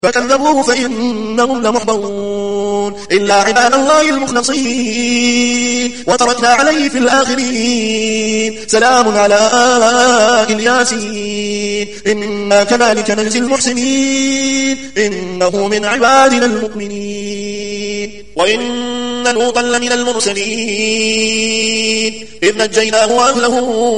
فكذبوه فإنهم لمحضرون إلا عباد الله المخلصين وتركنا عليه في الآخرين سلام على الياسين إنا كذلك نجزي المحسنين إنه من عبادنا المؤمنين وإن لوطا لمن المرسلين إذ نجيناه وأهله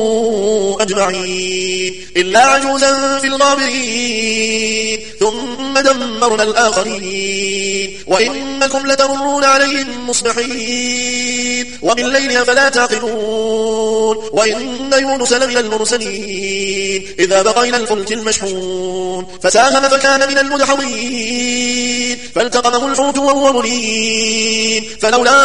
أجمعين إلا عجوزا في الغابرين ثم دمرنا الآخرين وإنكم لتمرون عليهم مصبحين وبالليل أفلا تعقلون وإن يونس لمن المرسلين إذا بقى إلى الفلك المشحون فساهم فكان من المدحضين فالتقمه الحوت وهو مليم فلولا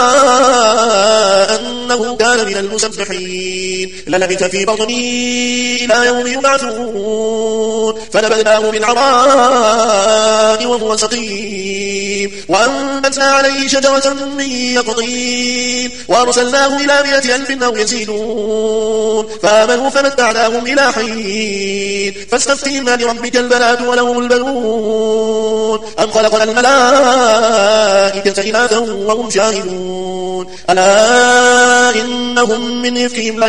أنه كان من المسبحين للبث في بطنه إلى يوم يبعثون فنبذناه بالعراء وهو سقيم وأنبتنا عليه شجرة من يقطين وأرسلناه إلى 100,000 أو يزيدون فآمنوا فمتعناهم إلى حين فاستفتهم لربك البنات ولهم البنون أم خلقنا الملائكة إناثا وهم شاهدون ألا إنهم من إفكهم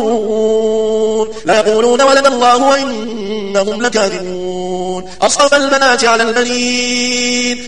ليقولون ولد الله وإنهم لكاذبون أصطفى البنات على البنين